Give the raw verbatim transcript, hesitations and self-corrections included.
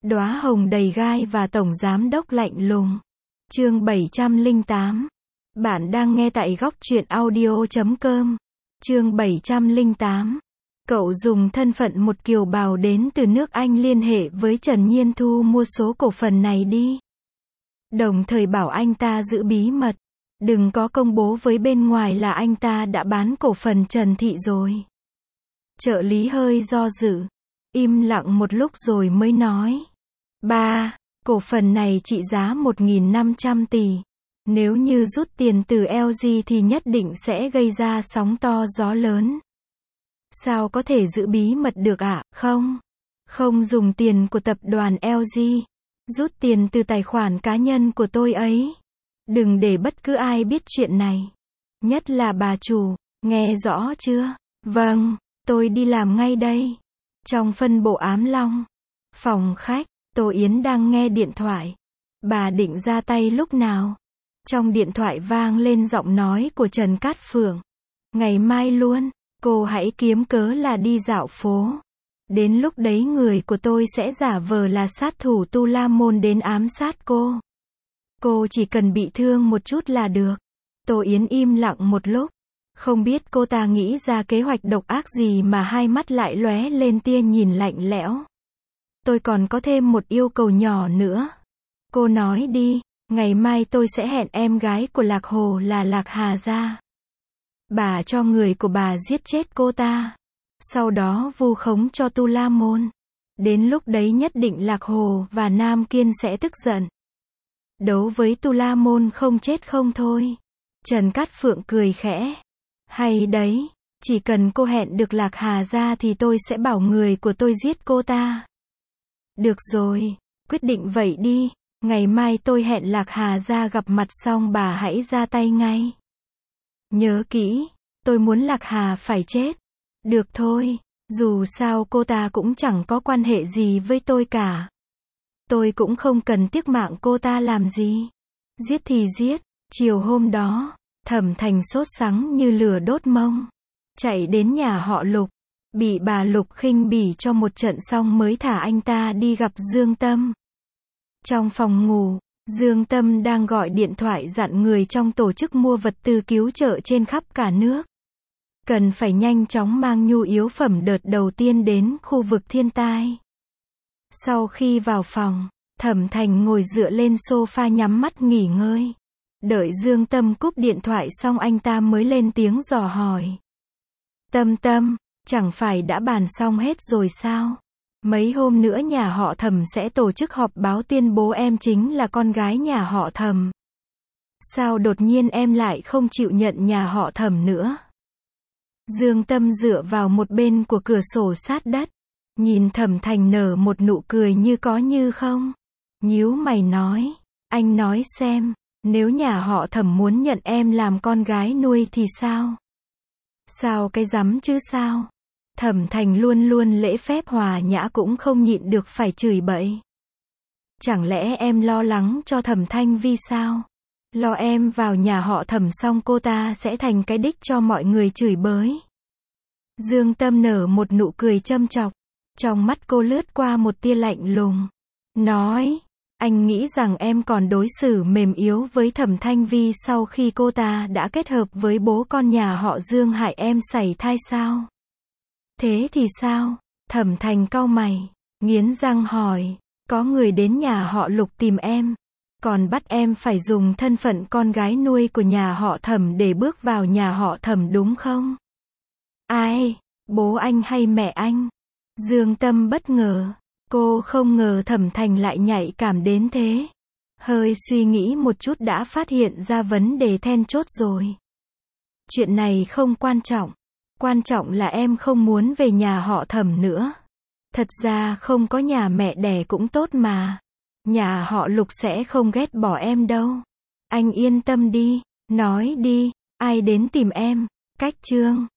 Đóa hồng đầy gai và tổng giám đốc lạnh lùng. Chương bảy trăm lẻ tám. Bạn đang nghe tại góc truyện audio chấm com. Chương bảy trăm lẻ tám. Cậu dùng thân phận một kiều bào đến từ nước Anh liên hệ với Trần Nhiên Thu mua số cổ phần này đi. Đồng thời bảo anh ta giữ bí mật. Đừng có công bố với bên ngoài là anh ta đã bán cổ phần Trần Thị rồi. Trợ lý hơi do dự. Im lặng một lúc rồi mới nói. Ba, cổ phần này trị giá một nghìn năm trăm tỷ. Nếu như rút tiền từ lờ giê thì nhất định sẽ gây ra sóng to gió lớn. Sao có thể giữ bí mật được ạ? À? Không. Không dùng tiền của tập đoàn lờ giê. Rút tiền từ tài khoản cá nhân của tôi ấy. Đừng để bất cứ ai biết chuyện này. Nhất là bà chủ. Nghe rõ chưa? Vâng, tôi đi làm ngay đây. Trong phân bộ Ám Long. Phòng khách, Tô Yến đang nghe điện thoại. Bà định ra tay lúc nào? Trong điện thoại vang lên giọng nói của Trần Cát Phượng. Ngày mai luôn, cô hãy kiếm cớ là đi dạo phố. Đến lúc đấy người của tôi sẽ giả vờ là sát thủ Tu La Môn đến ám sát cô. Cô chỉ cần bị thương một chút là được. Tô Yến im lặng một lúc. Không biết cô ta nghĩ ra kế hoạch độc ác gì mà hai mắt lại lóe lên tia nhìn lạnh lẽo. Tôi còn có thêm một yêu cầu nhỏ nữa. Cô nói đi, ngày mai tôi sẽ hẹn em gái của Lạc Hồ là Lạc Hà ra. Bà cho người của bà giết chết cô ta. Sau đó vu khống cho Tu La Môn. Đến lúc đấy nhất định Lạc Hồ và Nam Kiên sẽ tức giận. Đấu với Tu La Môn không chết không thôi. Trần Cát Phượng cười khẽ. Hay đấy, chỉ cần cô hẹn được Lạc Hà ra thì tôi sẽ bảo người của tôi giết cô ta. Được rồi, quyết định vậy đi. Ngày mai tôi hẹn Lạc Hà ra gặp mặt xong bà hãy ra tay ngay. Nhớ kỹ, tôi muốn Lạc Hà phải chết. Được thôi, dù sao cô ta cũng chẳng có quan hệ gì với tôi cả. Tôi cũng không cần tiếc mạng cô ta làm gì. Giết thì giết. Chiều hôm đó, Thẩm Thành sốt sắng như lửa đốt mông. Chạy đến nhà họ Lục. Bị bà Lục khinh bỉ cho một trận xong mới thả anh ta đi gặp Dương Tâm. Trong phòng ngủ, Dương Tâm đang gọi điện thoại dặn người trong tổ chức mua vật tư cứu trợ trên khắp cả nước. Cần phải nhanh chóng mang nhu yếu phẩm đợt đầu tiên đến khu vực thiên tai. Sau khi vào phòng, Thẩm Thành ngồi dựa lên sofa nhắm mắt nghỉ ngơi. Đợi Dương Tâm cúp điện thoại xong anh ta mới lên tiếng dò hỏi. Tâm Tâm, chẳng phải đã bàn xong hết rồi sao? Mấy hôm nữa nhà họ Thẩm sẽ tổ chức họp báo tuyên bố em chính là con gái nhà họ Thẩm. Sao đột nhiên em lại không chịu nhận nhà họ Thẩm nữa? Dương Tâm dựa vào một bên của cửa sổ sát đất. Nhìn Thẩm Thành nở một nụ cười như có như không. Nhíu mày nói. Anh nói xem, nếu nhà họ Thẩm muốn nhận em làm con gái nuôi thì sao? Sao cái rắm chứ sao? Thẩm Thành luôn luôn lễ phép hòa nhã cũng không nhịn được phải chửi bậy. Chẳng lẽ em lo lắng cho Thẩm Thanh Vi sao? Lo em vào nhà họ Thẩm xong cô ta sẽ thành cái đích cho mọi người chửi bới. Dương Tâm nở một nụ cười châm chọc. Trong mắt cô lướt qua một tia lạnh lùng. Nói, anh nghĩ rằng em còn đối xử mềm yếu với Thẩm Thanh Vi sau khi cô ta đã kết hợp với bố con nhà họ Dương hại em sảy thai sao? Thế thì sao? Thẩm Thành cau mày, nghiến răng hỏi, có người đến nhà họ Lục tìm em, còn bắt em phải dùng thân phận con gái nuôi của nhà họ Thẩm để bước vào nhà họ Thẩm đúng không? Ai? Bố anh hay mẹ anh? Dương Tâm bất ngờ, cô không ngờ Thẩm Thành lại nhạy cảm đến thế. Hơi suy nghĩ một chút đã phát hiện ra vấn đề then chốt rồi. Chuyện này không quan trọng. Quan trọng là em không muốn về nhà họ Thẩm nữa. Thật ra không có nhà mẹ đẻ cũng tốt mà. Nhà họ Lục sẽ không ghét bỏ em đâu. Anh yên tâm đi, nói đi, ai đến tìm em? Cách Trương.